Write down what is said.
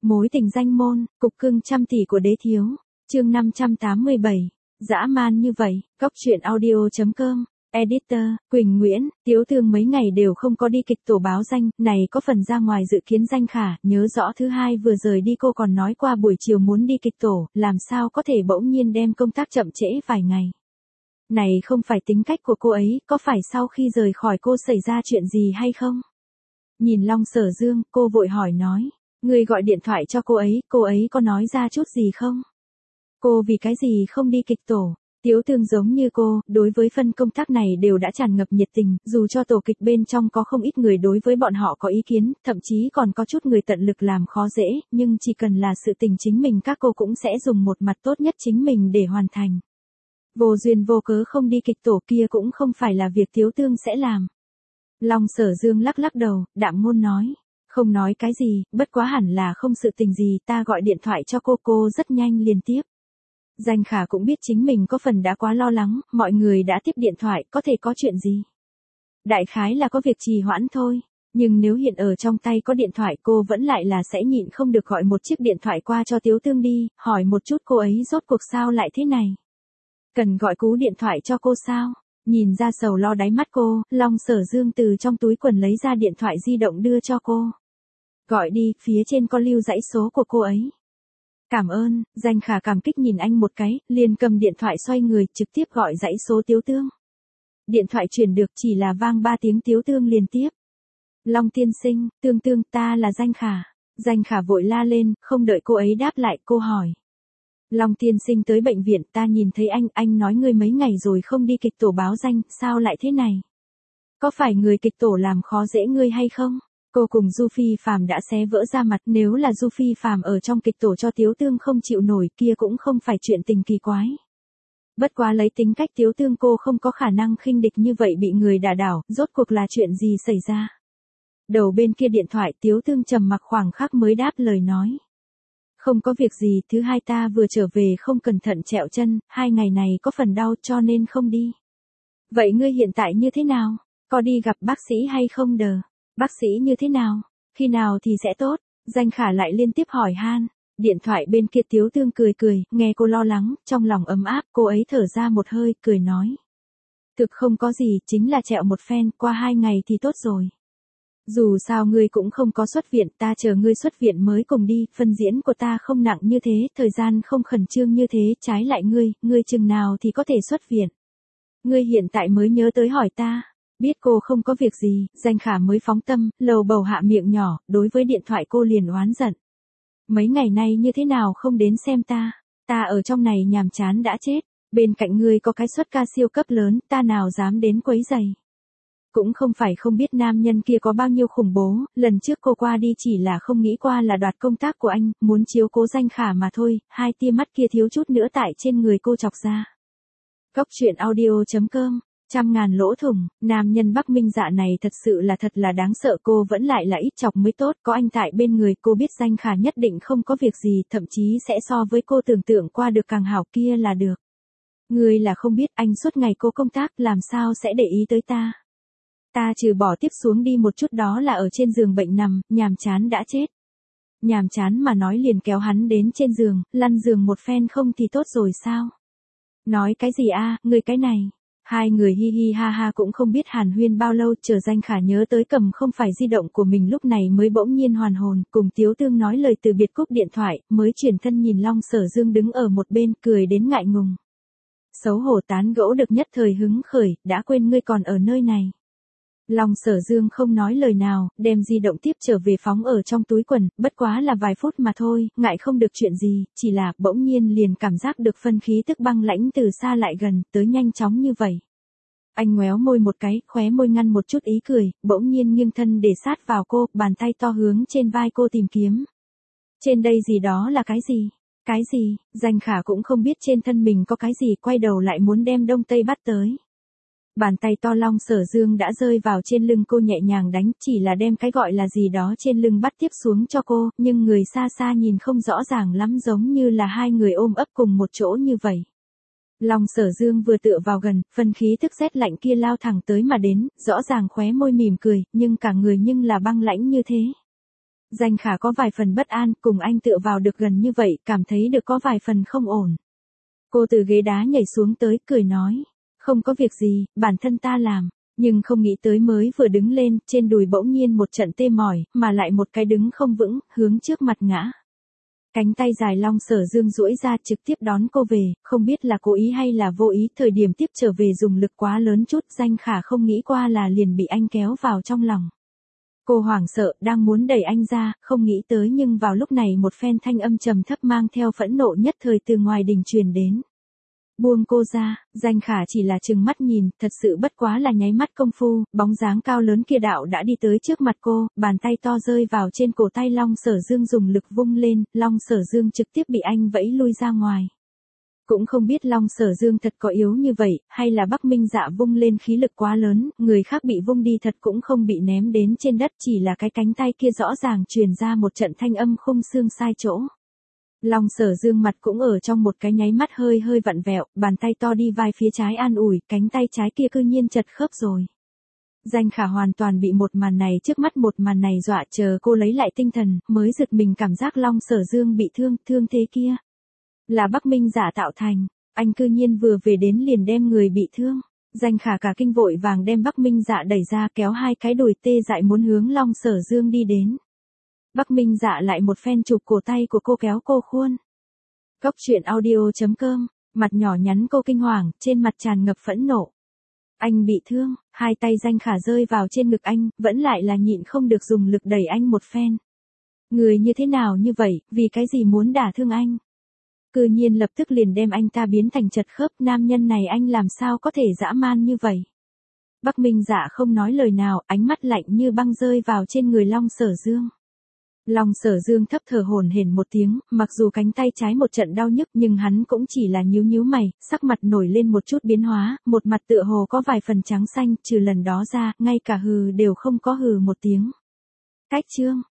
Mối tình danh môn, cục cưng trăm tỷ của đế thiếu. Chương 587. Dã man như vậy. Góc truyện audio.com. Editor, Quỳnh Nguyễn. Tiếu Thương mấy ngày đều không có đi kịch tổ báo danh, này có phần ra ngoài dự kiến Danh Khả, nhớ rõ thứ hai vừa rời đi cô còn nói qua buổi chiều muốn đi kịch tổ, làm sao có thể bỗng nhiên đem công tác chậm trễ vài ngày. Này không phải tính cách của cô ấy, có phải sau khi rời khỏi cô xảy ra chuyện gì hay không? Nhìn Long Sở Dương, cô vội hỏi nói. Người gọi điện thoại cho cô ấy có nói ra chút gì không? Cô vì cái gì không đi kịch tổ? Tiếu Thương giống như cô, đối với phân công tác này đều đã tràn ngập nhiệt tình, dù cho tổ kịch bên trong có không ít người đối với bọn họ có ý kiến, thậm chí còn có chút người tận lực làm khó dễ, nhưng chỉ cần là sự tình chính mình các cô cũng sẽ dùng một mặt tốt nhất chính mình để hoàn thành. Vô duyên vô cớ không đi kịch tổ kia cũng không phải là việc Tiếu Thương sẽ làm. Long Sở Dương lắc lắc đầu, đạm ngôn nói. Không nói cái gì, bất quá hẳn là không sự tình gì, ta gọi điện thoại cho cô rất nhanh liền tiếp. Danh Khả cũng biết chính mình có phần đã quá lo lắng, mọi người đã tiếp điện thoại, có thể có chuyện gì. Đại khái là có việc trì hoãn thôi, nhưng nếu hiện ở trong tay có điện thoại cô vẫn lại là sẽ nhịn không được gọi một chiếc điện thoại qua cho Tiếu Thương đi, hỏi một chút cô ấy rốt cuộc sao lại thế này. Cần gọi cú điện thoại cho cô sao? Nhìn ra sầu lo đáy mắt cô, Long Sở Dương từ trong túi quần lấy ra điện thoại di động đưa cho cô. Gọi đi, phía trên có lưu dãy số của cô ấy. Cảm ơn, Danh Khả cảm kích nhìn anh một cái, liền cầm điện thoại xoay người, trực tiếp gọi dãy số Tiếu Thương. Điện thoại truyền được chỉ là vang 3 tiếng Tiếu Thương liền tiếp. Long tiên sinh, Thương, ta là Danh Khả. Danh Khả vội la lên, không đợi cô ấy đáp lại, cô hỏi. Long tiên sinh tới bệnh viện, ta nhìn thấy anh nói ngươi mấy ngày rồi không đi kịch tổ báo danh, sao lại thế này? Có phải người kịch tổ làm khó dễ ngươi hay không? Cô cùng Du Phi Phàm đã xé vỡ ra mặt, nếu là Du Phi Phàm ở trong kịch tổ cho Tiếu Thương không chịu nổi kia cũng không phải chuyện tình kỳ quái. Bất quá lấy tính cách Tiếu Thương cô không có khả năng khinh địch như vậy bị người đả đảo, rốt cuộc là chuyện gì xảy ra? Đầu bên kia điện thoại Tiếu Thương trầm mặc khoảng khắc mới đáp lời nói. Không có việc gì, thứ hai ta vừa trở về không cẩn thận trẹo chân, 2 ngày này có phần đau cho nên không đi. Vậy ngươi hiện tại như thế nào? Có đi gặp bác sĩ hay không đờ? Bác sĩ như thế nào? Khi nào thì sẽ tốt? Danh Khả lại liên tiếp hỏi han. Điện thoại bên kia Tiếu Thương cười, nghe cô lo lắng, trong lòng ấm áp, cô ấy thở ra một hơi, cười nói. Thực không có gì, chính là trẹo một phen, qua 2 ngày thì tốt rồi. Dù sao ngươi cũng không có xuất viện, ta chờ ngươi xuất viện mới cùng đi, phân diễn của ta không nặng như thế, thời gian không khẩn trương như thế, trái lại ngươi chừng nào thì có thể xuất viện. Ngươi hiện tại mới nhớ tới hỏi ta, biết cô không có việc gì, Danh Khả mới phóng tâm, lầu bầu hạ miệng nhỏ, đối với điện thoại cô liền oán giận. Mấy ngày nay như thế nào không đến xem ta ở trong này nhàm chán đã chết, bên cạnh ngươi có cái suất ca siêu cấp lớn, ta nào dám đến quấy giày. Cũng không phải không biết nam nhân kia có bao nhiêu khủng bố, lần trước cô qua đi chỉ là không nghĩ qua là đoạt công tác của anh, muốn chiếu cố Danh Khả mà thôi, 2 tia mắt kia thiếu chút nữa tại trên người cô chọc ra. Góc truyện audio.com. 100.000 lỗ thủng, nam nhân Bắc Minh Dạ này thật là đáng sợ, cô vẫn lại là ít chọc mới tốt, có anh tại bên người cô biết Danh Khả nhất định không có việc gì, thậm chí sẽ so với cô tưởng tượng qua được càng hảo kia là được. Người là không biết anh suốt ngày cô công tác làm sao sẽ để ý tới ta. Ta trừ bỏ tiếp xuống đi một chút đó là ở trên giường bệnh nằm, nhàm chán đã chết. Nhàm chán mà nói liền kéo hắn đến trên giường, lăn giường một phen không thì tốt rồi sao? Nói cái gì a, người cái này? Hai người hi hi ha ha cũng không biết hàn huyên bao lâu, chờ Danh Khả nhớ tới cầm không phải di động của mình lúc này mới bỗng nhiên hoàn hồn, cùng Tiếu Thương nói lời từ biệt cúp điện thoại, mới chuyển thân nhìn Long Sở Dương đứng ở một bên, cười đến ngại ngùng. Xấu hổ tán gẫu được nhất thời hứng khởi, đã quên ngươi còn ở nơi này. Long Sở Dương không nói lời nào, đem di động tiếp trở về phóng ở trong túi quần, bất quá là vài phút mà thôi, ngại không được chuyện gì, chỉ là bỗng nhiên liền cảm giác được phân khí tức băng lãnh từ xa lại gần, tới nhanh chóng như vậy. Anh ngoéo môi một cái, khóe môi ngăn một chút ý cười, bỗng nhiên nghiêng thân để sát vào cô, bàn tay to hướng trên vai cô tìm kiếm. Trên đây gì đó là cái gì? Cái gì? Danh Khả cũng không biết trên thân mình có cái gì, quay đầu lại muốn đem đông tây bắt tới. Bàn tay to Long Sở Dương đã rơi vào trên lưng cô nhẹ nhàng đánh, chỉ là đem cái gọi là gì đó trên lưng bắt tiếp xuống cho cô, nhưng người xa xa nhìn không rõ ràng lắm, giống như là hai người ôm ấp cùng một chỗ như vậy. Long Sở Dương vừa tựa vào gần, phân khí tức rét lạnh kia lao thẳng tới mà đến, rõ ràng khóe môi mỉm cười, nhưng cả người nhưng là băng lãnh như thế. Danh Khả có vài phần bất an, cùng anh tựa vào được gần như vậy, cảm thấy được có vài phần không ổn. Cô từ ghế đá nhảy xuống tới, cười nói. Không có việc gì, bản thân ta làm. Nhưng không nghĩ tới mới vừa đứng lên, trên đùi bỗng nhiên một trận tê mỏi, mà lại một cái đứng không vững, hướng trước mặt ngã. Cánh tay dài Long Sở Dương duỗi ra trực tiếp đón cô về, không biết là cố ý hay là vô ý, thời điểm tiếp trở về dùng lực quá lớn chút, Danh Khả không nghĩ qua là liền bị anh kéo vào trong lòng. Cô hoảng sợ, đang muốn đẩy anh ra, không nghĩ tới nhưng vào lúc này một phen thanh âm trầm thấp mang theo phẫn nộ nhất thời từ ngoài đình truyền đến. Buông cô ra, Danh Khả chỉ là trừng mắt nhìn, thật sự bất quá là nháy mắt công phu, bóng dáng cao lớn kia đạo đã đi tới trước mặt cô, bàn tay to rơi vào trên cổ tay Long Sở Dương dùng lực vung lên, Long Sở Dương trực tiếp bị anh vẫy lui ra ngoài. Cũng không biết Long Sở Dương thật có yếu như vậy, hay là Bắc Minh Dạ vung lên khí lực quá lớn, người khác bị vung đi thật cũng không bị ném đến trên đất, chỉ là cái cánh tay kia rõ ràng truyền ra một trận thanh âm khung xương sai chỗ. Long Sở Dương mặt cũng ở trong một cái nháy mắt hơi vặn vẹo, bàn tay to đi vai phía trái an ủi, cánh tay trái kia cư nhiên chật khớp rồi. Danh Khả hoàn toàn bị một màn này trước mắt một màn này dọa, chờ cô lấy lại tinh thần, mới giật mình cảm giác Long Sở Dương bị thương thế kia. Là Bắc Minh Dạ tạo thành, anh cư nhiên vừa về đến liền đem người bị thương. Danh Khả cả kinh vội vàng đem Bắc Minh Dạ đẩy ra kéo hai cái đùi tê dại muốn hướng Long Sở Dương đi đến. Bắc Minh Dạ lại một phen chụp cổ tay của cô kéo cô khuôn. Cốc truyện audio.com, mặt nhỏ nhắn cô kinh hoàng, trên mặt tràn ngập phẫn nộ. Anh bị thương, hai tay Danh Khả rơi vào trên ngực anh, vẫn lại là nhịn không được dùng lực đẩy anh một phen. Người như thế nào như vậy, vì cái gì muốn đả thương anh? Cư nhiên lập tức liền đem anh ta biến thành chật khớp, nam nhân này anh làm sao có thể dã man như vậy? Bắc Minh Dạ không nói lời nào, ánh mắt lạnh như băng rơi vào trên người Long Sở Dương. Long Sở Dương thấp thở hổn hển một tiếng, mặc dù cánh tay trái một trận đau nhức nhưng hắn cũng chỉ là nhíu mày, sắc mặt nổi lên một chút biến hóa, một mặt tựa hồ có vài phần trắng xanh, trừ lần đó ra, ngay cả hừ đều không có hừ một tiếng. Cách chương